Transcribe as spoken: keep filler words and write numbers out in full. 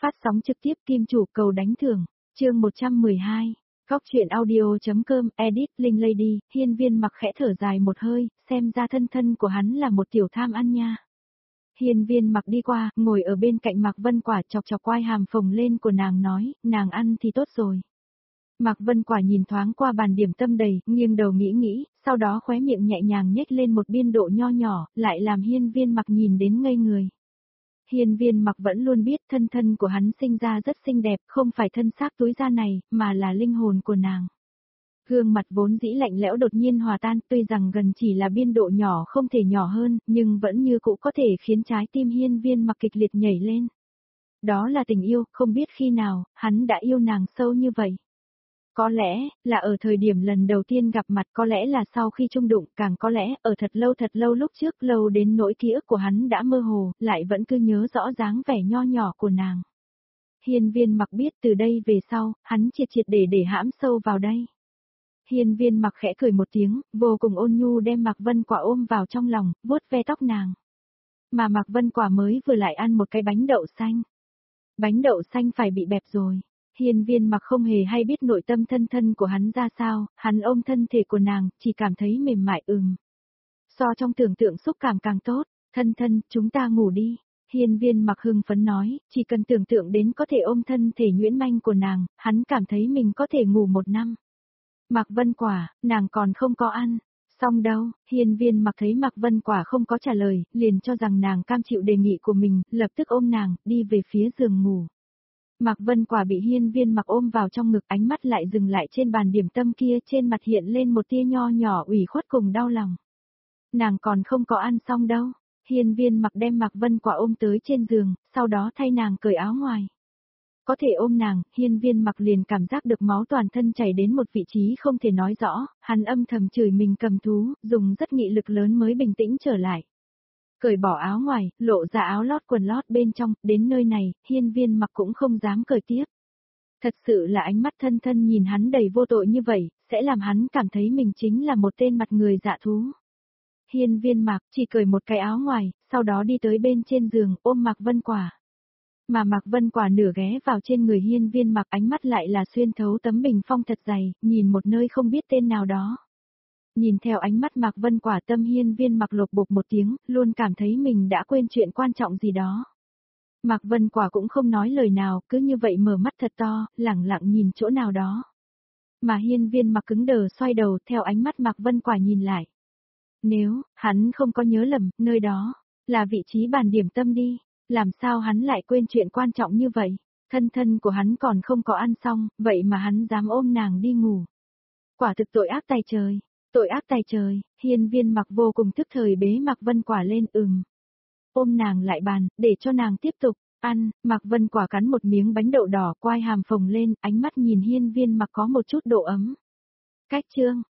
Phát sóng trực tiếp Kim Chủ cầu đánh thưởng, chương một trăm mười hai. Góc truyện audio.com, edit, Linh Lady, Hiên Viên Mặc khẽ thở dài một hơi, xem ra thân thân của hắn là một tiểu tham ăn nha. Hiên Viên Mặc đi qua, ngồi ở bên cạnh Mạc Vân Quả chọc chọc quai hàm phồng lên của nàng nói, nàng ăn thì tốt rồi. Mạc Vân Quả nhìn thoáng qua bàn điểm tâm đầy, nghiêng đầu nghĩ nghĩ, sau đó khóe miệng nhẹ nhàng nhếch lên một biên độ nho nhỏ, lại làm Hiên Viên Mặc nhìn đến ngây người. Hiên Viên Mặc vẫn luôn biết thân thân của hắn sinh ra rất xinh đẹp, không phải thân xác túi da này, mà là linh hồn của nàng. Gương mặt vốn dĩ lạnh lẽo đột nhiên hòa tan, tuy rằng gần chỉ là biên độ nhỏ không thể nhỏ hơn, nhưng vẫn như cũ có thể khiến trái tim Hiên Viên Mặc kịch liệt nhảy lên. Đó là tình yêu, không biết khi nào, hắn đã yêu nàng sâu như vậy. Có lẽ, là ở thời điểm lần đầu tiên gặp mặt, có lẽ là sau khi chung đụng, càng có lẽ, ở thật lâu thật lâu lúc trước, lâu đến nỗi ký ức của hắn đã mơ hồ, lại vẫn cứ nhớ rõ dáng vẻ nho nhỏ của nàng. Hiên Viên Mặc biết từ đây về sau, hắn triệt triệt để để hãm sâu vào đây. Hiên Viên Mặc khẽ cười một tiếng, vô cùng ôn nhu đem Mạc Vân Quả ôm vào trong lòng, vuốt ve tóc nàng. Mà Mạc Vân Quả mới vừa lại ăn một cái bánh đậu xanh. Bánh đậu xanh phải bị bẹp rồi. Hiên Viên Mặc không hề hay biết nội tâm thân thân của hắn ra sao, hắn ôm thân thể của nàng, chỉ cảm thấy mềm mại ừm. So trong tưởng tượng xúc cảm càng tốt, thân thân, chúng ta ngủ đi. Hiên Viên Mặc hưng phấn nói, chỉ cần tưởng tượng đến có thể ôm thân thể nhuyễn manh của nàng, hắn cảm thấy mình có thể ngủ một năm. Mạc Vân Quả, nàng còn không có ăn. Xong đâu, Hiên Viên Mặc thấy Mạc Vân Quả không có trả lời, liền cho rằng nàng cam chịu đề nghị của mình, lập tức ôm nàng, đi về phía giường ngủ. Mạc Vân Quả bị Hiên Viên Mặc ôm vào trong ngực, ánh mắt lại dừng lại trên bàn điểm tâm kia, trên mặt hiện lên một tia nho nhỏ ủy khuất cùng đau lòng. Nàng còn không có ăn xong đâu. Hiên Viên Mặc đem Mạc Vân Quả ôm tới trên giường, sau đó thay nàng cởi áo ngoài. Có thể ôm nàng, Hiên Viên Mặc liền cảm giác được máu toàn thân chảy đến một vị trí không thể nói rõ, hắn âm thầm chửi mình cầm thú, dùng rất nghị lực lớn mới bình tĩnh trở lại. Cởi bỏ áo ngoài, lộ ra áo lót quần lót bên trong, đến nơi này, Hiên Viên Mặc cũng không dám cởi tiếp. Thật sự là ánh mắt thân thân nhìn hắn đầy vô tội như vậy, sẽ làm hắn cảm thấy mình chính là một tên mặt người dạ thú. Hiên Viên Mặc chỉ cởi một cái áo ngoài, sau đó đi tới bên trên giường, ôm Mạc Vân Quả. Mà Mạc Vân Quả nửa ghé vào trên người Hiên Viên Mặc, ánh mắt lại là xuyên thấu tấm bình phong thật dày, nhìn một nơi không biết tên nào đó. Nhìn theo ánh mắt Mạc Vân Quả, tâm Hiên Viên Mặc lột bột một tiếng, luôn cảm thấy mình đã quên chuyện quan trọng gì đó. Mạc Vân Quả cũng không nói lời nào, cứ như vậy mở mắt thật to, lẳng lặng nhìn chỗ nào đó. Mà Hiên Viên Mặc cứng đờ xoay đầu theo ánh mắt Mạc Vân Quả nhìn lại. Nếu, hắn không có nhớ lầm, nơi đó, là vị trí bàn điểm tâm đi, làm sao hắn lại quên chuyện quan trọng như vậy? Thân thân của hắn còn không có ăn xong, vậy mà hắn dám ôm nàng đi ngủ. Quả thực tội ác tày trời. Tội ác tày trời, Hiên Viên Mặc vô cùng tức thời bế Mạc Vân Quả lên ừm. Ôm nàng lại bàn, để cho nàng tiếp tục ăn. Mạc Vân Quả cắn một miếng bánh đậu đỏ, quai hàm phồng lên, ánh mắt nhìn Hiên Viên Mặc có một chút độ ấm. Cách chương,